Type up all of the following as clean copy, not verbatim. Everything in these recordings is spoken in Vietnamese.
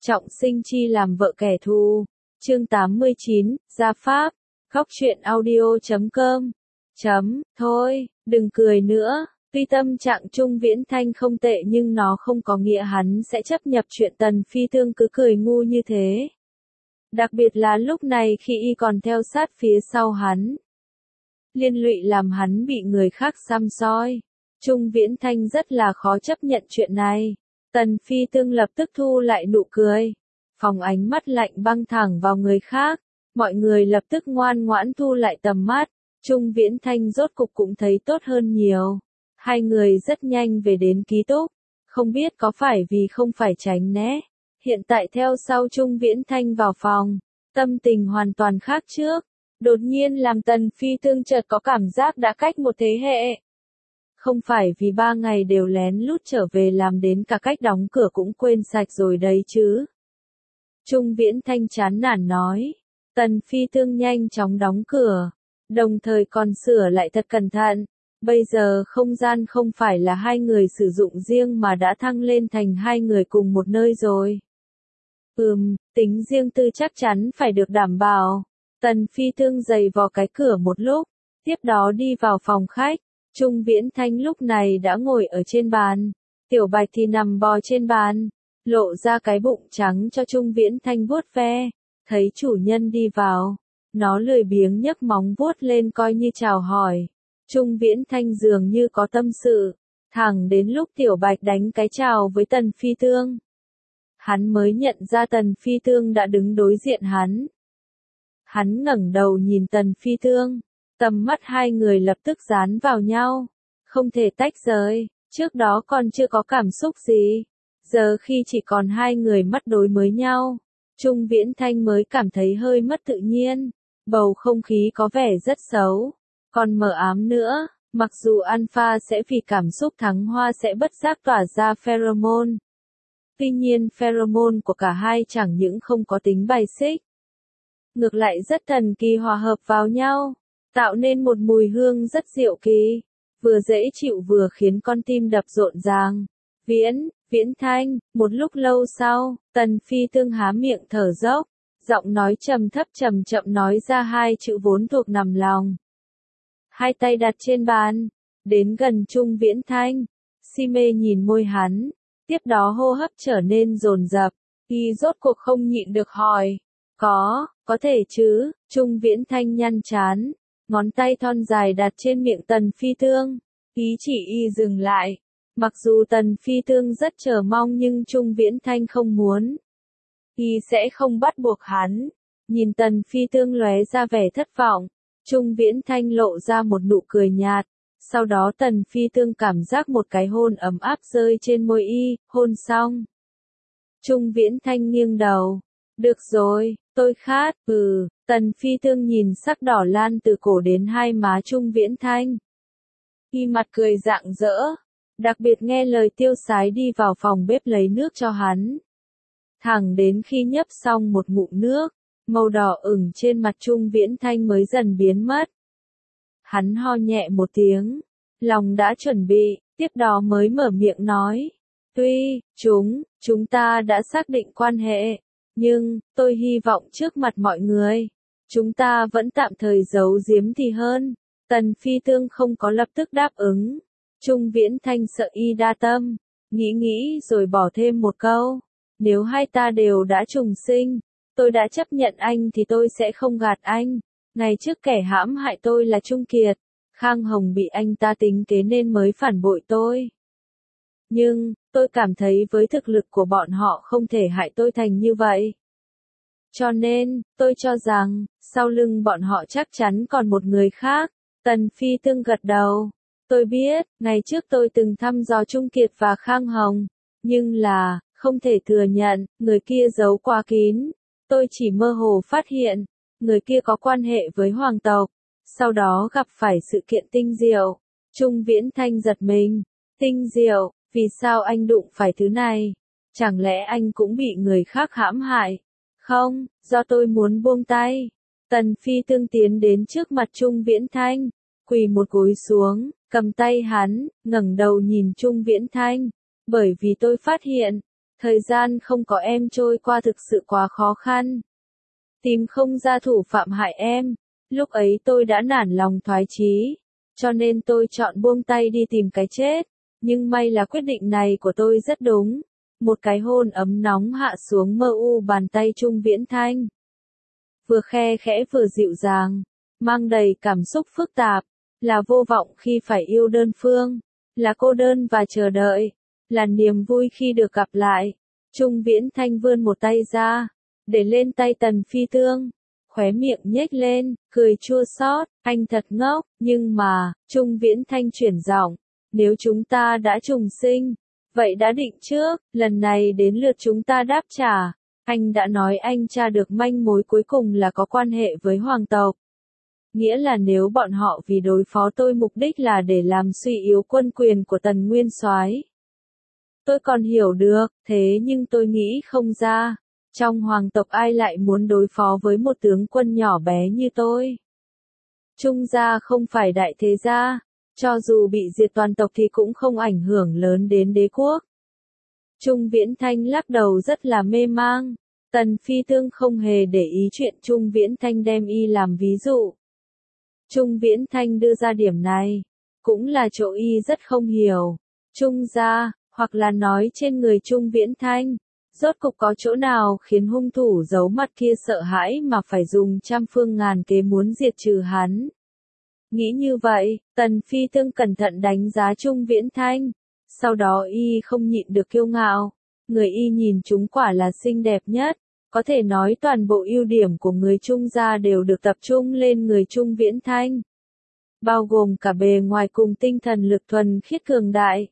trọng sinh chi làm vợ kẻ thù. Chương 89, Gia Pháp. Khóc chuyện audio.com. Thôi, đừng cười nữa. Tuy tâm trạng Trung Viễn Thanh không tệ nhưng nó không có nghĩa hắn sẽ chấp nhận chuyện Tần Phi Tương cứ cười ngu như thế. Đặc biệt là lúc này khi y còn theo sát phía sau hắn. Liên lụy làm hắn bị người khác săm soi. Trung Viễn Thanh rất là khó chấp nhận chuyện này. Tần Phi Tương lập tức thu lại nụ cười. Phóng ánh mắt lạnh băng thẳng vào người khác. Mọi người lập tức ngoan ngoãn thu lại tầm mắt. Trung Viễn Thanh rốt cục cũng thấy tốt hơn nhiều. Hai người rất nhanh về đến ký túc. Không biết có phải vì không phải tránh né. Hiện tại theo sau Trung Viễn Thanh vào phòng. Tâm tình hoàn toàn khác trước. Đột nhiên làm Tần Phi Tương chợt có cảm giác đã cách một thế hệ. Không phải vì 3 ngày đều lén lút trở về làm đến cả cách đóng cửa cũng quên sạch rồi đấy chứ. Trung Viễn Thanh chán nản nói. Tần Phi Tương nhanh chóng đóng cửa. Đồng thời còn sửa lại thật cẩn thận. Bây giờ không gian không phải là hai người sử dụng riêng mà đã thăng lên thành hai người cùng một nơi rồi. Tính riêng tư chắc chắn phải được đảm bảo. Tần Phi Tương giày vò cái cửa một lúc. Tiếp đó đi vào phòng khách. Trung Viễn Thanh lúc này đã ngồi ở trên bàn. Tiểu Bạch thì nằm bò trên bàn. Lộ ra cái bụng trắng cho Trung Viễn Thanh vuốt ve. Thấy chủ nhân đi vào. Nó lười biếng nhấc móng vuốt lên coi như chào hỏi. Trung Viễn Thanh dường như có tâm sự. Thẳng đến lúc Tiểu Bạch đánh cái chào với Tần Phi Tương. Hắn mới nhận ra Tần Phi Tương đã đứng đối diện hắn. Hắn ngẩng đầu nhìn Tần Phi Tương. Tầm mắt hai người lập tức dán vào nhau. Không thể tách rời. Trước đó còn chưa có cảm xúc gì. Giờ khi chỉ còn hai người mắt đối mới nhau. Trung Viễn Thanh mới cảm thấy hơi mất tự nhiên. Bầu không khí có vẻ rất xấu. Còn mờ ám nữa. Mặc dù alpha sẽ vì cảm xúc thắng hoa sẽ bất giác tỏa ra pheromone. Tuy nhiên pheromone của cả hai chẳng những không có tính bài xích. Ngược lại rất thần kỳ hòa hợp vào nhau. Tạo nên một mùi hương rất diệu kỳ. Vừa dễ chịu vừa khiến con tim đập rộn ràng. Viễn Thanh, một lúc lâu sau, Tần Phi Tương há miệng thở dốc. Giọng nói trầm thấp chậm chậm nói ra hai chữ vốn thuộc nằm lòng. Hai tay đặt trên bàn. Đến gần Trung Viễn Thanh. Si mê nhìn môi hắn. Tiếp đó hô hấp trở nên dồn dập. Y rốt cuộc không nhịn được hỏi. Có thể chứ. Trung Viễn Thanh nhăn trán. Ngón tay thon dài đặt trên miệng Tần Phi Tương. Ý chỉ y dừng lại. Mặc dù Tần Phi Tương rất chờ mong nhưng Trung Viễn Thanh không muốn. Y sẽ không bắt buộc hắn. Nhìn Tần Phi Tương lóe ra vẻ thất vọng. Trung Viễn Thanh lộ ra một nụ cười nhạt. Sau đó Tần Phi Tương cảm giác một cái hôn ấm áp rơi trên môi y. Hôn xong. Trung Viễn Thanh nghiêng đầu. Được rồi, tôi khát. Tần Phi Tương nhìn sắc đỏ lan từ cổ đến hai má Trung Viễn Thanh. Y mặt cười rạng rỡ. Đặc biệt nghe lời tiêu sái đi vào phòng bếp lấy nước cho hắn. Thẳng đến khi nhấp xong một ngụm nước, màu đỏ ửng trên mặt Trung Viễn Thanh mới dần biến mất. Hắn ho nhẹ một tiếng, lòng đã chuẩn bị, tiếp đó mới mở miệng nói. Tuy, chúng ta đã xác định quan hệ, nhưng, tôi hy vọng trước mặt mọi người, chúng ta vẫn tạm thời giấu giếm thì hơn. Tần Phi Tương không có lập tức đáp ứng. Trung Viễn Thanh sợ y đa tâm, nghĩ rồi bỏ thêm một câu. Nếu hai ta đều đã trùng sinh, tôi đã chấp nhận anh thì tôi sẽ không gạt anh. Ngày trước kẻ hãm hại tôi là Trung Kiệt, Khang Hồng bị anh ta tính kế nên mới phản bội tôi. Nhưng, tôi cảm thấy với thực lực của bọn họ không thể hại tôi thành như vậy. Cho nên, tôi cho rằng, sau lưng bọn họ chắc chắn còn một người khác. Tần Phi Tương gật đầu. Tôi biết, ngày trước tôi từng thăm dò Trung Kiệt và Khang Hồng. Nhưng là, không thể thừa nhận, người kia giấu quá kín. Tôi chỉ mơ hồ phát hiện, người kia có quan hệ với hoàng tộc. Sau đó gặp phải sự kiện tinh diệu. Trung Viễn Thanh giật mình. Tinh diệu, vì sao anh đụng phải thứ này? Chẳng lẽ anh cũng bị người khác hãm hại? Không, do tôi muốn buông tay. Tần Phi Tương tiến đến trước mặt Trung Viễn Thanh, quỳ một gối xuống, cầm tay hắn, ngẩng đầu nhìn Trung Viễn Thanh. Bởi vì tôi phát hiện, Thời gian không có em trôi qua thực sự quá khó khăn. Tìm không ra thủ phạm hại em. Lúc ấy tôi đã nản lòng thoái chí. Cho nên tôi chọn buông tay đi tìm cái chết. Nhưng may là quyết định này của tôi rất đúng. Một cái hôn ấm nóng hạ xuống mờ u bàn tay Trung Viễn Thanh. Vừa khe khẽ vừa dịu dàng. Mang đầy cảm xúc phức tạp. Là vô vọng khi phải yêu đơn phương. Là cô đơn và chờ đợi. Là niềm vui khi được gặp lại. Trung Viễn Thanh vươn một tay ra. Để lên tay Tần Phi Tương. Khóe miệng nhếch lên, cười chua xót, anh thật ngốc, nhưng mà, Trung Viễn Thanh chuyển giọng, nếu chúng ta đã trùng sinh, vậy đã định trước, lần này đến lượt chúng ta đáp trả, anh đã nói anh tra được manh mối cuối cùng là có quan hệ với hoàng tộc. Nghĩa là nếu bọn họ vì đối phó tôi mục đích là để làm suy yếu quân quyền của Tần Nguyên Soái. Tôi còn hiểu được, thế nhưng tôi nghĩ không ra. Trong hoàng tộc ai lại muốn đối phó với một tướng quân nhỏ bé như tôi? Trung gia không phải đại thế gia, cho dù bị diệt toàn tộc thì cũng không ảnh hưởng lớn đến đế quốc. Trung Viễn Thanh lắc đầu rất là mê mang. Tần Phi Tương không hề để ý chuyện Trung Viễn Thanh đem y làm ví dụ. Trung Viễn Thanh đưa ra điểm này, cũng là chỗ y rất không hiểu. Trung gia, hoặc là nói trên người Trung Viễn Thanh. Rốt cục có chỗ nào khiến hung thủ giấu mặt kia sợ hãi mà phải dùng trăm phương ngàn kế muốn diệt trừ hắn. Nghĩ như vậy, Tần Phi Tương cẩn thận đánh giá Trung Viễn Thanh. Sau đó y không nhịn được kiêu ngạo. Người y nhìn chúng quả là xinh đẹp nhất. Có thể nói toàn bộ ưu điểm của người Trung gia đều được tập trung lên người Trung Viễn Thanh. Bao gồm cả bề ngoài cùng tinh thần lực thuần khiết cường đại.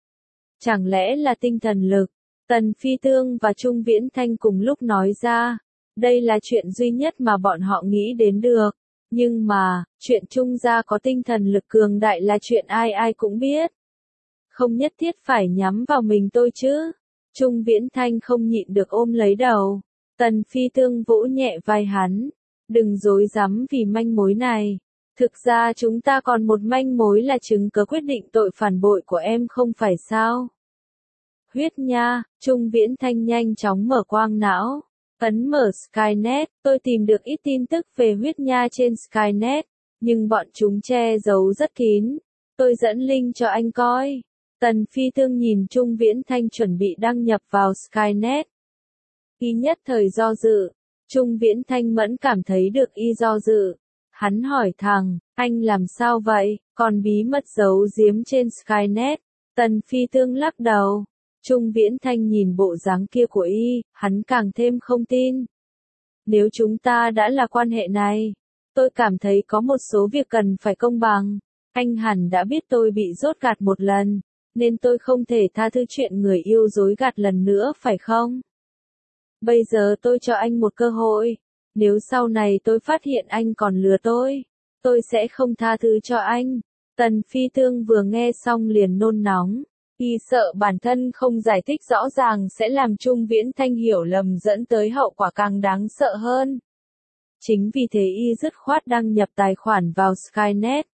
Chẳng lẽ là tinh thần lực? Tần Phi Tương và Trung Viễn Thanh cùng lúc nói ra, đây là chuyện duy nhất mà bọn họ nghĩ đến được, nhưng mà, chuyện Trung gia có tinh thần lực cường đại là chuyện ai ai cũng biết. Không nhất thiết phải nhắm vào mình tôi chứ. Trung Viễn Thanh không nhịn được ôm lấy đầu. Tần Phi Tương vỗ nhẹ vai hắn, đừng dối rắm vì manh mối này. Thực ra chúng ta còn một manh mối là chứng cớ quyết định tội phản bội của em không phải sao? Huyết nha, Trung Viễn Thanh nhanh chóng mở quang não. Ấn mở Skynet, tôi tìm được ít tin tức về huyết nha trên Skynet, nhưng bọn chúng che giấu rất kín. Tôi dẫn link cho anh coi. Tần Phi Tương nhìn Trung Viễn Thanh chuẩn bị đăng nhập vào Skynet. Y nhất thời do dự. Trung Viễn Thanh mẫn cảm thấy được y do dự. Hắn hỏi thằng, anh làm sao vậy, còn bí mật giấu giếm trên Skynet. Tần Phi Tương lắc đầu. Trung Viễn Thanh nhìn bộ dáng kia của y, hắn càng thêm không tin. Nếu chúng ta đã là quan hệ này, tôi cảm thấy có một số việc cần phải công bằng. Anh hẳn đã biết tôi bị dốt gạt một lần, nên tôi không thể tha thứ chuyện người yêu dối gạt lần nữa phải không? Bây giờ tôi cho anh một cơ hội. Nếu sau này tôi phát hiện anh còn lừa tôi sẽ không tha thứ cho anh. Tần Phi Tương vừa nghe xong liền nôn nóng. Y sợ bản thân không giải thích rõ ràng sẽ làm Trung Viễn Thanh hiểu lầm dẫn tới hậu quả càng đáng sợ hơn. Chính vì thế y dứt khoát đăng nhập tài khoản vào Skynet.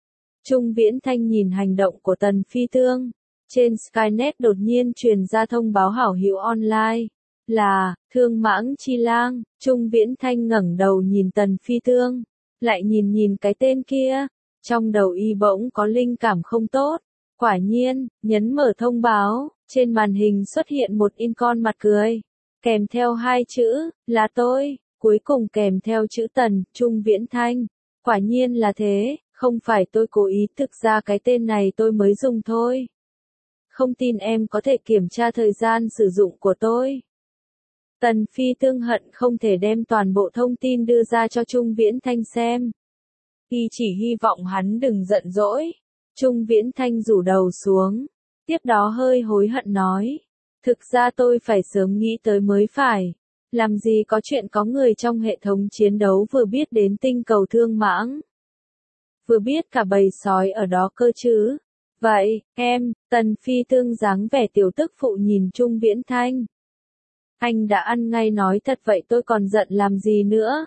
Trung Viễn Thanh nhìn hành động của Tần Phi Tương. Trên Skynet đột nhiên truyền ra thông báo hảo hữu online. Là, Thương Mãng Chi Lang. Trung Viễn Thanh ngẩng đầu nhìn Tần Phi Tương. Lại nhìn cái tên kia. Trong đầu y bỗng có linh cảm không tốt. Quả nhiên, nhấn mở thông báo, trên màn hình xuất hiện một icon mặt cười, kèm theo hai chữ, là tôi, cuối cùng kèm theo chữ Tần, Trung Viễn Thanh. Quả nhiên là thế, không phải tôi cố ý, thực ra cái tên này tôi mới dùng thôi. Không tin em có thể kiểm tra thời gian sử dụng của tôi. Tần Phi Tương hận không thể đem toàn bộ thông tin đưa ra cho Trung Viễn Thanh xem. Y chỉ hy vọng hắn đừng giận dỗi. Trung Viễn Thanh rủ đầu xuống, tiếp đó hơi hối hận nói. Thực ra tôi phải sớm nghĩ tới mới phải. Làm gì có chuyện có người trong hệ thống chiến đấu vừa biết đến tinh cầu Thương Mãng. Vừa biết cả bầy sói ở đó cơ chứ. Vậy, em, Tần Phi Tương dáng vẻ tiểu tức phụ nhìn Trung Viễn Thanh. Anh đã ăn ngay nói thật vậy tôi còn giận làm gì nữa.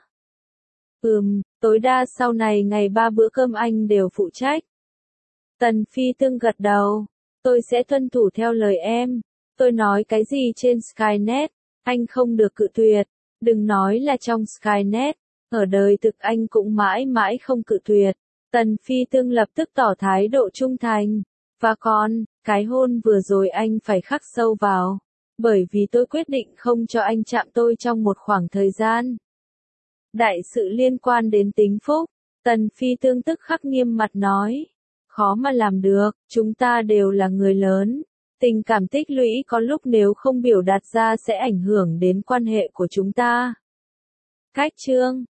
Tối đa sau này ngày 3 bữa cơm anh đều phụ trách. Tần Phi Tương gật đầu. Tôi sẽ tuân thủ theo lời em. Tôi nói cái gì trên Skynet, anh không được cự tuyệt. Đừng nói là trong Skynet, ở đời thực anh cũng mãi mãi không cự tuyệt. Tần Phi Tương lập tức tỏ thái độ trung thành. Và còn, cái hôn vừa rồi anh phải khắc sâu vào. Bởi vì tôi quyết định không cho anh chạm tôi trong một khoảng thời gian. Đại sự liên quan đến tính phúc. Tần Phi Tương tức khắc nghiêm mặt nói. Khó mà làm được, chúng ta đều là người lớn. Tình cảm tích lũy có lúc nếu không biểu đạt ra sẽ ảnh hưởng đến quan hệ của chúng ta. Cách chương